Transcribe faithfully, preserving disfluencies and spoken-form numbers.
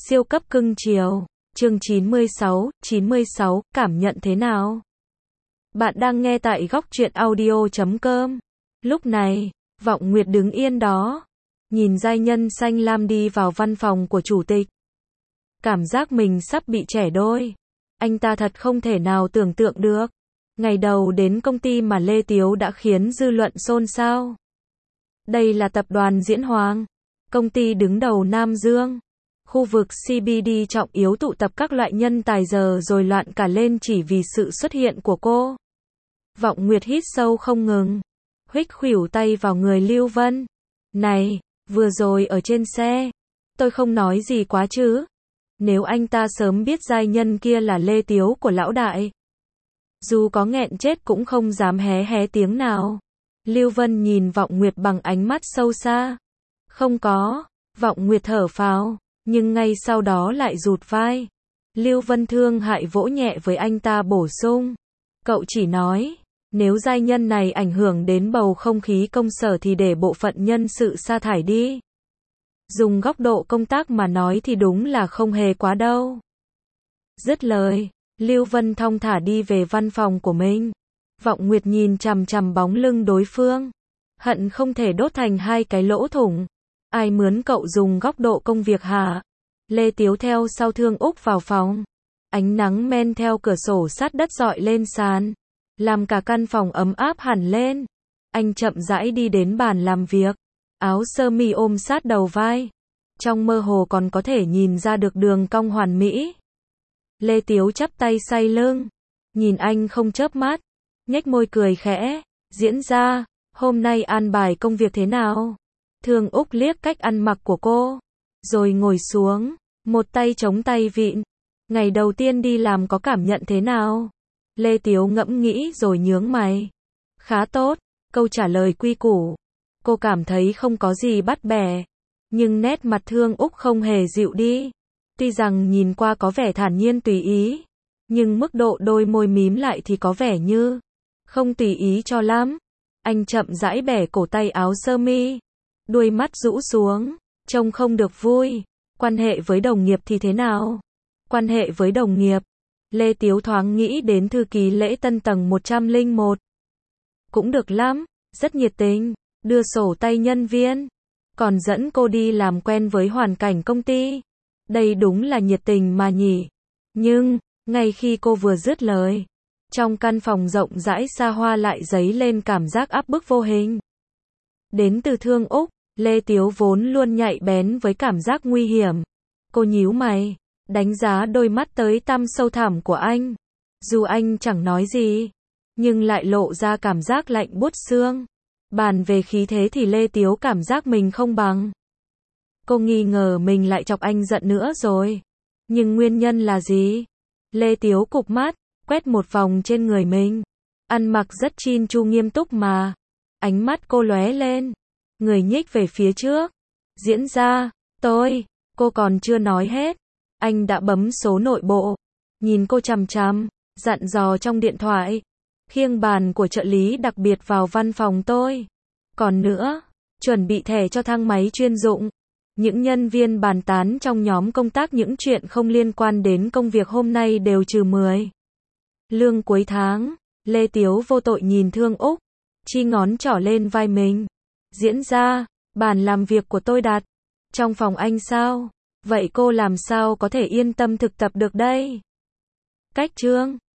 Siêu cấp cưng chiều. Chương chín mươi sáu, chín mươi sáu, cảm nhận thế nào? Bạn đang nghe tại góc truyện audio chấm com. Lúc này, Vọng Nguyệt đứng yên đó, nhìn giai nhân xanh lam đi vào văn phòng của chủ tịch. Cảm giác mình sắp bị trẻ đôi. Anh ta thật không thể nào tưởng tượng được. Ngày đầu đến công ty mà Lê Tiếu đã khiến dư luận xôn xao. Đây là tập đoàn Diễn Hoàng, công ty đứng đầu Nam Dương. Khu vực xê bê đê trọng yếu tụ tập các loại nhân tài giờ rồi loạn cả lên chỉ vì sự xuất hiện của cô. Vọng Nguyệt hít sâu không ngừng, huých khuỷu tay vào người Lưu Vân. Này, vừa rồi ở trên xe, tôi không nói gì quá chứ. Nếu anh ta sớm biết giai nhân kia là Lê Tiếu của lão đại, dù có nghẹn chết cũng không dám hé hé tiếng nào. Lưu Vân nhìn Vọng Nguyệt bằng ánh mắt sâu xa. Không có, Vọng Nguyệt thở phào, nhưng ngay sau đó lại rụt vai. Lưu Vân thương hại vỗ nhẹ với anh ta bổ sung. Cậu chỉ nói, nếu giai nhân này ảnh hưởng đến bầu không khí công sở thì để bộ phận nhân sự sa thải đi. Dùng góc độ công tác mà nói thì đúng là không hề quá đâu. Dứt lời, Lưu Vân thong thả đi về văn phòng của mình. Vọng Nguyệt nhìn chằm chằm bóng lưng đối phương, hận không thể đốt thành hai cái lỗ thủng. Ai mướn cậu dùng góc độ công việc hả? Lê Tiếu theo sau Thương Úc vào phòng. Ánh nắng men theo cửa sổ sát đất rọi lên sàn, làm cả căn phòng ấm áp hẳn lên. Anh chậm rãi đi đến bàn làm việc, áo sơ mi ôm sát đầu vai. Trong mơ hồ còn có thể nhìn ra được đường cong hoàn mỹ. Lê Tiếu chắp tay say lưng, nhìn anh không chớp mắt, nhếch môi cười khẽ. Diễn ra, hôm nay an bài công việc thế nào? Thương Úc liếc cách ăn mặc của cô, rồi ngồi xuống, một tay chống tay vịn. Ngày đầu tiên đi làm có cảm nhận thế nào? Lê Tiếu ngẫm nghĩ rồi nhướng mày. Khá tốt, câu trả lời quy củ. Cô cảm thấy không có gì bắt bẻ, nhưng nét mặt Thương Úc không hề dịu đi. Tuy rằng nhìn qua có vẻ thản nhiên tùy ý, nhưng mức độ đôi môi mím lại thì có vẻ như không tùy ý cho lắm. Anh chậm rãi bẻ cổ tay áo sơ mi, đuôi mắt rũ xuống, trông không được vui. Quan hệ với đồng nghiệp thì thế nào? Quan hệ với đồng nghiệp, Lê Tiếu thoáng nghĩ đến thư ký lễ tân tầng một trăm lẻ một. Cũng được lắm, rất nhiệt tình, đưa sổ tay nhân viên, còn dẫn cô đi làm quen với hoàn cảnh công ty. Đây đúng là nhiệt tình mà nhỉ. Nhưng, ngay khi cô vừa dứt lời, trong căn phòng rộng rãi xa hoa lại dấy lên cảm giác áp bức vô hình. Đến từ Thương Úc, Lê Tiếu vốn luôn nhạy bén với cảm giác nguy hiểm. Cô nhíu mày, đánh giá đôi mắt tới tăm sâu thẳm của anh. Dù anh chẳng nói gì, nhưng lại lộ ra cảm giác lạnh buốt xương. Bàn về khí thế thì Lê Tiếu cảm giác mình không bằng. Cô nghi ngờ mình lại chọc anh giận nữa rồi. Nhưng nguyên nhân là gì? Lê Tiếu cụp mắt, quét một vòng trên người mình. Ăn mặc rất chin chu nghiêm túc mà. Ánh mắt cô lóe lên, người nhích về phía trước. Diễn ra, tôi, cô còn chưa nói hết. Anh đã bấm số nội bộ, nhìn cô chằm chằm, dặn dò trong điện thoại. Khiêng bàn của trợ lý đặc biệt vào văn phòng tôi. Còn nữa, chuẩn bị thẻ cho thang máy chuyên dụng. Những nhân viên bàn tán trong nhóm công tác những chuyện không liên quan đến công việc hôm nay đều trừ mười. Lương cuối tháng, Lê Tiếu vô tội nhìn Thương Úc, chi ngón trỏ lên vai mình. Diễn ra, bàn làm việc của tôi đặt trong phòng anh sao? Vậy cô làm sao có thể yên tâm thực tập được đây? Cách chương